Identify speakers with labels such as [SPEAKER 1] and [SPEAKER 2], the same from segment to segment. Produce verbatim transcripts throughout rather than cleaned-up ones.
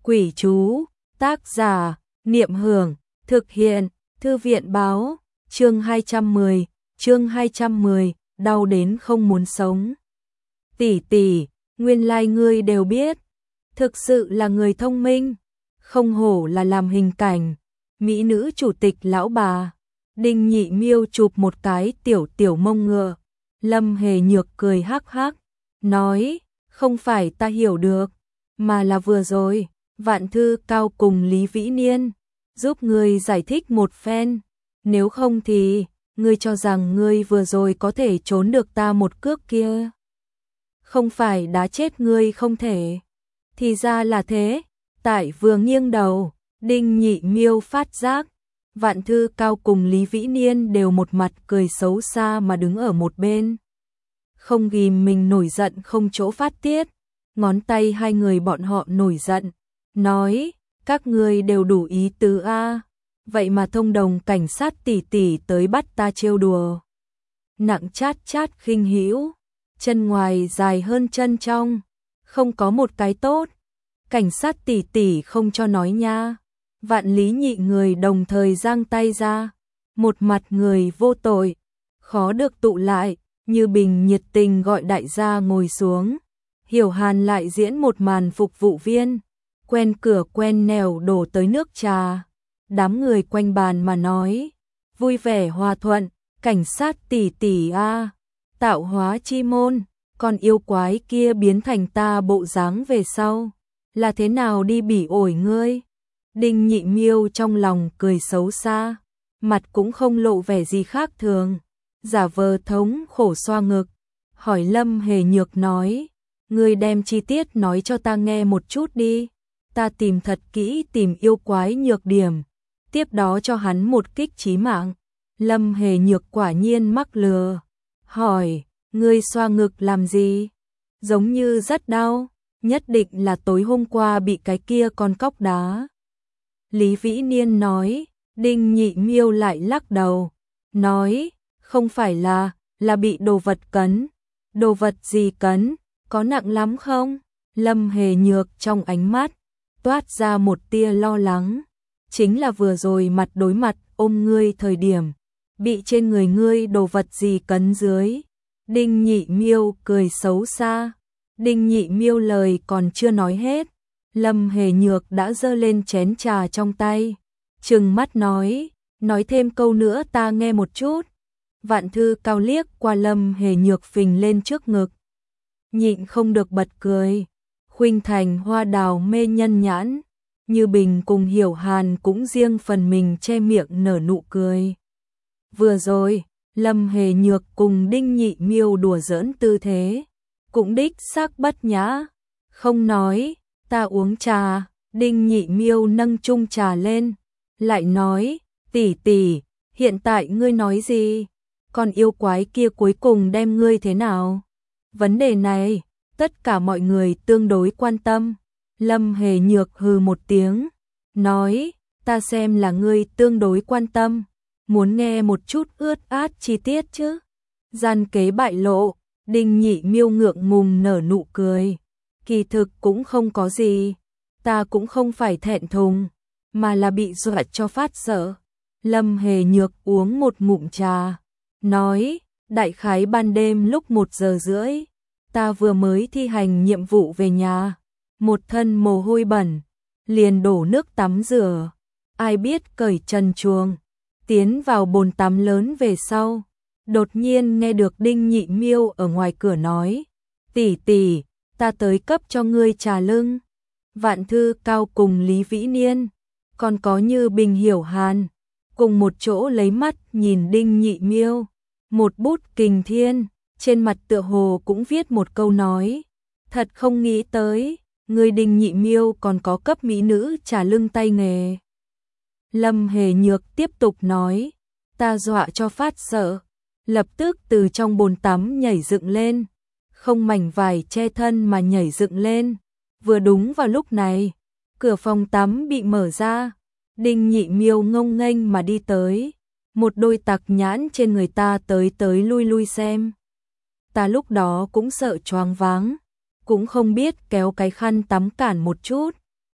[SPEAKER 1] Quỷ chú, tác giả, Niệm Hưởng, thực hiện, Thư viện báo, chương hai trăm mười, chương hai trăm mười, đau đến không muốn sống. Tỷ tỷ, nguyên lai ngươi đều biết, thực sự là người thông minh, không hổ là làm hình cảnh, mỹ nữ chủ tịch lão bà. Đinh Nhị Miêu chụp một cái tiểu tiểu mông ngựa, Lâm Hề Nhược cười hắc hắc, nói, không phải ta hiểu được, mà là vừa rồi, Vạn Thư Cao cùng Lý Vĩ Niên, giúp ngươi giải thích một phen, nếu không thì, ngươi cho rằng ngươi vừa rồi có thể trốn được ta một cước kia. Không phải đá chết ngươi không thể, thì ra là thế, tại vừa nghiêng đầu, Đinh Nhị Miêu phát giác, Vạn Thư Cao cùng Lý Vĩ Niên đều một mặt cười xấu xa mà đứng ở một bên. Không ghim mình nổi giận không chỗ phát tiết, ngón tay hai người bọn họ nổi giận, nói, các ngươi đều đủ ý tứ a, vậy mà thông đồng cảnh sát tỷ tỷ tới bắt ta trêu đùa. Nặng chát chát khinh hữu, chân ngoài dài hơn chân trong, không có một cái tốt, cảnh sát tỷ tỷ không cho nói nha. Vạn Lý Nhị người đồng thời giang tay ra, một mặt người vô tội, khó được tụ lại, Như Bình nhiệt tình gọi đại gia ngồi xuống. Hiểu Hàn lại diễn một màn phục vụ viên, quen cửa quen nẻo đổ tới nước trà. Đám người quanh bàn mà nói, vui vẻ hòa thuận, cảnh sát tỷ tỷ a, tạo hóa chi môn, con yêu quái kia biến thành ta bộ dáng về sau, là thế nào đi bỉ ổi ngươi? Đinh Nhị Miêu trong lòng cười xấu xa, mặt cũng không lộ vẻ gì khác thường, giả vờ thống khổ xoa ngực, hỏi Lâm Hề Nhược nói, ngươi đem chi tiết nói cho ta nghe một chút đi, ta tìm thật kỹ tìm yêu quái nhược điểm, tiếp đó cho hắn một kích chí mạng. Lâm Hề Nhược quả nhiên mắc lừa, hỏi, ngươi xoa ngực làm gì? Giống như rất đau, nhất định là tối hôm qua bị cái kia con cóc đá. Lý Vĩ Niên nói, Đinh Nhị Miêu lại lắc đầu, nói, không phải là, là bị đồ vật cấn. Đồ vật gì cấn, có nặng lắm không? Lâm Hề Nhược trong ánh mắt, toát ra một tia lo lắng, chính là vừa rồi mặt đối mặt ôm ngươi thời điểm, bị trên người ngươi đồ vật gì cấn dưới. Đinh Nhị Miêu cười xấu xa, Đinh Nhị Miêu lời còn chưa nói hết, Lâm Hề Nhược đã giơ lên chén trà trong tay, trừng mắt nói, nói thêm câu nữa ta nghe một chút. Vạn Thư Cao liếc qua Lâm Hề Nhược phình lên trước ngực, nhịn không được bật cười, khuynh thành hoa đào mê nhân nhãn, Như Bình cùng Hiểu Hàn cũng riêng phần mình che miệng nở nụ cười. Vừa rồi, Lâm Hề Nhược cùng Đinh Nhị Miêu đùa giỡn tư thế, cũng đích xác bất nhã, không nói, ta uống trà. Đinh Nhị Miêu nâng chung trà lên, lại nói, tỷ tỷ, hiện tại ngươi nói gì? Con yêu quái kia cuối cùng đem ngươi thế nào? Vấn đề này, tất cả mọi người tương đối quan tâm. Lâm Hề Nhược hừ một tiếng, nói, ta xem là ngươi tương đối quan tâm, muốn nghe một chút ướt át chi tiết chứ. Gian kế bại lộ, Đinh Nhị Miêu ngượng ngùng nở nụ cười, kỳ thực cũng không có gì, ta cũng không phải thẹn thùng, mà là bị dọa cho phát sợ. Lâm Hề Nhược uống một ngụm trà, nói, đại khái ban đêm lúc một giờ rưỡi, ta vừa mới thi hành nhiệm vụ về nhà, một thân mồ hôi bẩn, liền đổ nước tắm rửa, ai biết cởi trần truồng, tiến vào bồn tắm lớn về sau, đột nhiên nghe được Đinh Nhị Miêu ở ngoài cửa nói, tỷ tỷ, ta tới cấp cho ngươi trà lưng. Vạn Thư Cao cùng Lý Vĩ Niên, còn có Như Bình Hiểu Hàn, cùng một chỗ lấy mắt nhìn Đinh Nhị Miêu, một bút kình thiên, trên mặt tựa hồ cũng viết một câu nói, thật không nghĩ tới, người Đinh Nhị Miêu còn có cấp mỹ nữ trà lưng tay nghề. Lâm Hề Nhược tiếp tục nói, ta dọa cho phát sợ, lập tức từ trong bồn tắm nhảy dựng lên, không mảnh vải che thân mà nhảy dựng lên. Vừa đúng vào lúc này, cửa phòng tắm bị mở ra, Đinh Nhị Miêu ngông nghênh mà đi tới, một đôi tặc nhãn trên người ta tới tới lui lui xem. Ta lúc đó cũng sợ choáng váng, cũng không biết kéo cái khăn tắm cản một chút,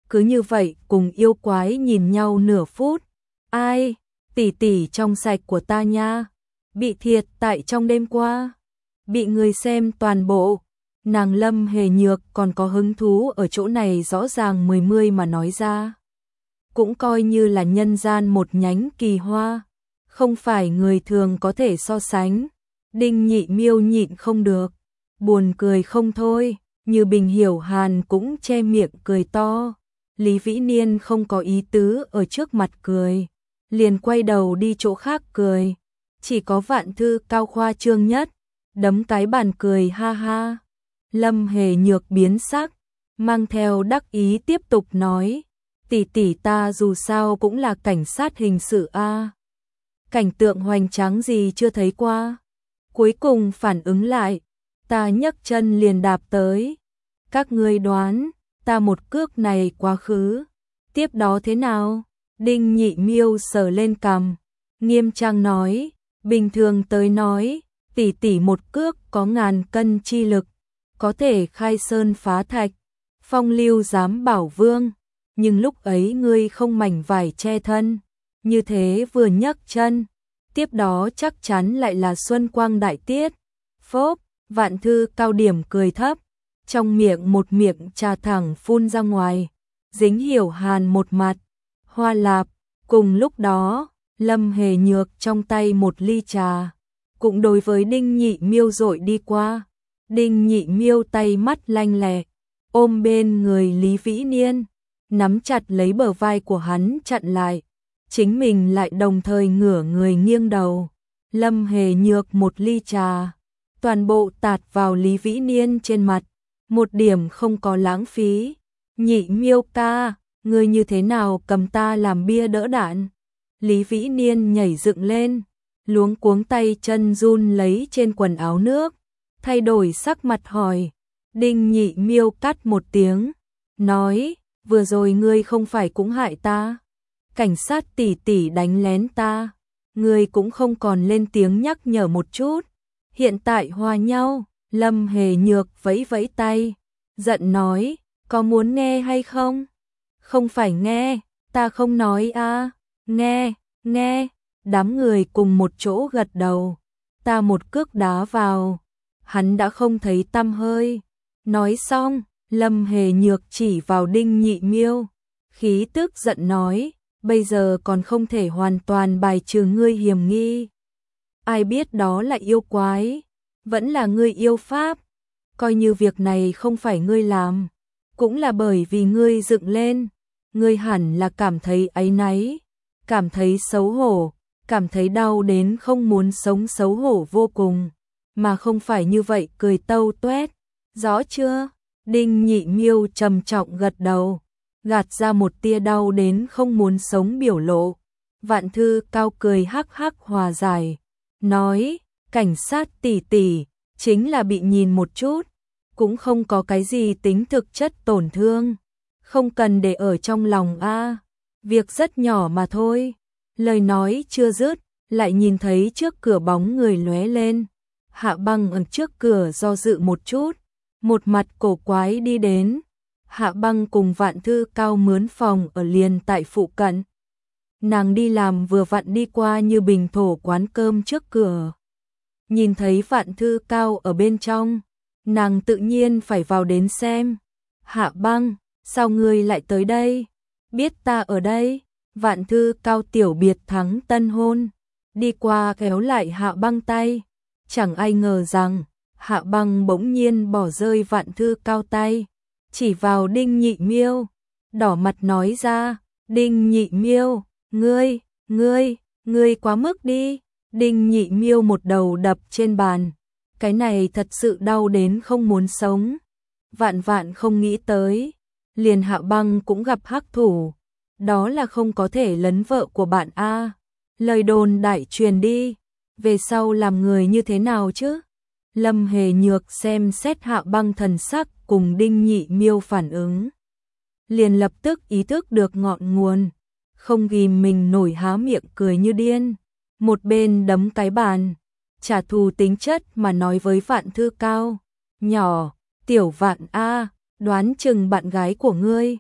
[SPEAKER 1] cứ như vậy cùng yêu quái nhìn nhau nửa phút. Ai, tỷ tỷ trong sạch của ta nha, bị thiệt tại trong đêm qua, bị người xem toàn bộ. Nàng Lâm Hề Nhược còn có hứng thú ở chỗ này rõ ràng mười mươi mà nói ra. Cũng coi như là nhân gian một nhánh kỳ hoa, không phải người thường có thể so sánh. Đinh Nhị Miêu nhịn không được, buồn cười không thôi, Như Bình Hiểu Hàn cũng che miệng cười to. Lý Vĩ Niên không có ý tứ ở trước mặt cười, liền quay đầu đi chỗ khác cười. Chỉ có Vạn Thư Cao khoa trương nhất, đấm cái bàn cười ha ha. Lâm Hề Nhược biến sắc, mang theo đắc ý tiếp tục nói, tỷ tỷ ta dù sao cũng là cảnh sát hình sự a, cảnh tượng hoành tráng gì chưa thấy qua. Cuối cùng phản ứng lại, ta nhấc chân liền đạp tới. Các ngươi đoán, ta một cước này quá khứ, tiếp đó thế nào? Đinh Nhị Miêu sờ lên cằm, nghiêm trang nói, bình thường tới nói, tỷ tỷ một cước có ngàn cân chi lực, có thể khai sơn phá thạch, phong lưu giám bảo vương, nhưng lúc ấy ngươi không mảnh vải che thân, như thế vừa nhấc chân, tiếp đó chắc chắn lại là xuân quang đại tiết. Phốp, Vạn Thư Cao điểm cười thấp, trong miệng một miệng trà thẳng phun ra ngoài, dính Hiểu Hàn một mặt. Hoa lạp, cùng lúc đó, Lâm Hề Nhược trong tay một ly trà, cũng đối với Đinh Nhị Miêu dội đi qua. Đinh Nhị Miêu tay mắt lanh lẹ, ôm bên người Lý Vĩ Niên, nắm chặt lấy bờ vai của hắn chặn lại, chính mình lại đồng thời ngửa người nghiêng đầu. Lâm Hề Nhược một ly trà, toàn bộ tạt vào Lý Vĩ Niên trên mặt, một điểm không có lãng phí. Nhị Miêu ca, ngươi như thế nào cầm ta làm bia đỡ đạn? Lý Vĩ Niên nhảy dựng lên, luống cuống tay chân run lấy trên quần áo nước, thay đổi sắc mặt hỏi. Đinh Nhị Miêu cắt một tiếng, nói, vừa rồi ngươi không phải cũng hại ta, cảnh sát tỷ tỷ đánh lén ta, ngươi cũng không còn lên tiếng nhắc nhở một chút, hiện tại hòa nhau. Lâm Hề Nhược vẫy vẫy tay, giận nói, có muốn nghe hay không? Không phải nghe, ta không nói a, nghe, nghe. Đám người cùng một chỗ gật đầu, ta một cước đá vào, hắn đã không thấy tăm hơi. Nói xong, Lâm Hề Nhược chỉ vào Đinh Nhị Miêu, khí tức giận nói, bây giờ còn không thể hoàn toàn bài trừ ngươi hiểm nghi. Ai biết đó là yêu quái, vẫn là ngươi yêu pháp, coi như việc này không phải ngươi làm, cũng là bởi vì ngươi dựng lên, ngươi hẳn là cảm thấy áy náy, cảm thấy xấu hổ, cảm thấy đau đến không muốn sống, xấu hổ vô cùng, mà không phải như vậy cười tâu tuét, rõ chưa? Đinh Nhị Miêu trầm trọng gật đầu, gạt ra một tia đau đến không muốn sống biểu lộ. Vạn Thư Cao cười hắc hắc hòa giải, nói, cảnh sát tỷ tỷ, chính là bị nhìn một chút, cũng không có cái gì tính thực chất tổn thương, không cần để ở trong lòng a, việc rất nhỏ mà thôi. Lời nói chưa dứt, lại nhìn thấy trước cửa bóng người lóe lên. Hạ Băng ở trước cửa do dự một chút, một mặt cổ quái đi đến. Hạ Băng cùng Vạn Thư Cao mướn phòng ở liền tại phụ cận. Nàng đi làm vừa vặn đi qua Như Bình thổ quán cơm trước cửa. Nhìn thấy Vạn Thư Cao ở bên trong, nàng tự nhiên phải vào đến xem. Hạ Băng, sao ngươi lại tới đây? Biết ta ở đây? Vạn Thư Cao tiểu biệt thắng tân hôn, đi qua kéo lại Hạ Băng tay. Chẳng ai ngờ rằng, Hạ Băng bỗng nhiên bỏ rơi Vạn Thư Cao tay, chỉ vào Đinh Nhị Miêu, đỏ mặt nói ra, Đinh Nhị Miêu, ngươi, ngươi, ngươi quá mức đi. Đinh Nhị Miêu một đầu đập trên bàn, cái này thật sự đau đến không muốn sống. Vạn vạn không nghĩ tới, liền Hạ Băng cũng gặp hắc thủ, đó là không có thể lấn vợ của bạn a. Lời đồn đại truyền đi, về sau làm người như thế nào chứ? Lâm Hề Nhược xem xét Hạ Băng thần sắc cùng Đinh Nhị Miêu phản ứng, liền lập tức ý thức được ngọn nguồn, không ghim mình nổi há miệng cười như điên, một bên đấm cái bàn, trả thù tính chất mà nói với Vạn Thư Cao, nhỏ, tiểu Vạn a, đoán chừng bạn gái của ngươi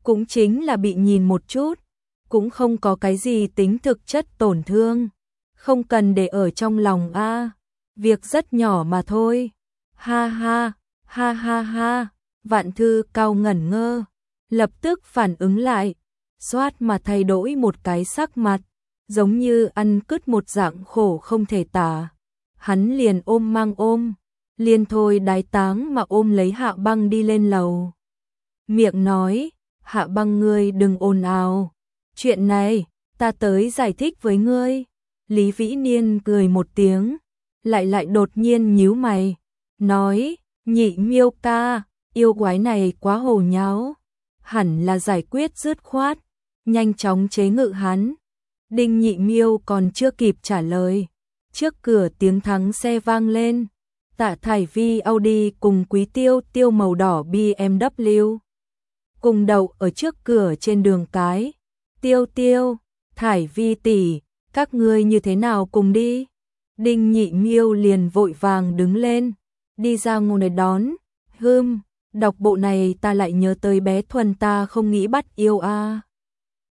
[SPEAKER 1] cũng chính là bị nhìn một chút, cũng không có cái gì tính thực chất tổn thương, không cần để ở trong lòng a, việc rất nhỏ mà thôi. Ha ha, ha ha ha, Vạn Thư Cao ngẩn ngơ, lập tức phản ứng lại, xoát mà thay đổi một cái sắc mặt, giống như ăn cứt một dạng khổ không thể tả. Hắn liền ôm mang ôm, liền thôi đái táng mà ôm lấy Hạ Băng đi lên lầu. Miệng nói, Hạ Băng ngươi đừng ồn ào, chuyện này, ta tới giải thích với ngươi. Lý Vĩ Niên cười một tiếng, lại lại đột nhiên nhíu mày, nói, Nhị Miêu ca, yêu quái này quá hồ nháo, hẳn là giải quyết dứt khoát, nhanh chóng chế ngự hắn. Đinh Nhị Miêu còn chưa kịp trả lời, trước cửa tiếng thắng xe vang lên, Tạ Thải Vi Audi cùng Quý Tiêu Tiêu màu đỏ bê em vê cùng đậu ở trước cửa trên đường cái. Tiêu Tiêu, Thải Vi tỷ, các ngươi như thế nào cùng đi? Đinh Nhị Miêu liền vội vàng đứng lên, đi ra ngoài đón. Hừm, đọc bộ này ta lại nhớ tới bé Thuần ta không nghĩ bắt yêu a. À.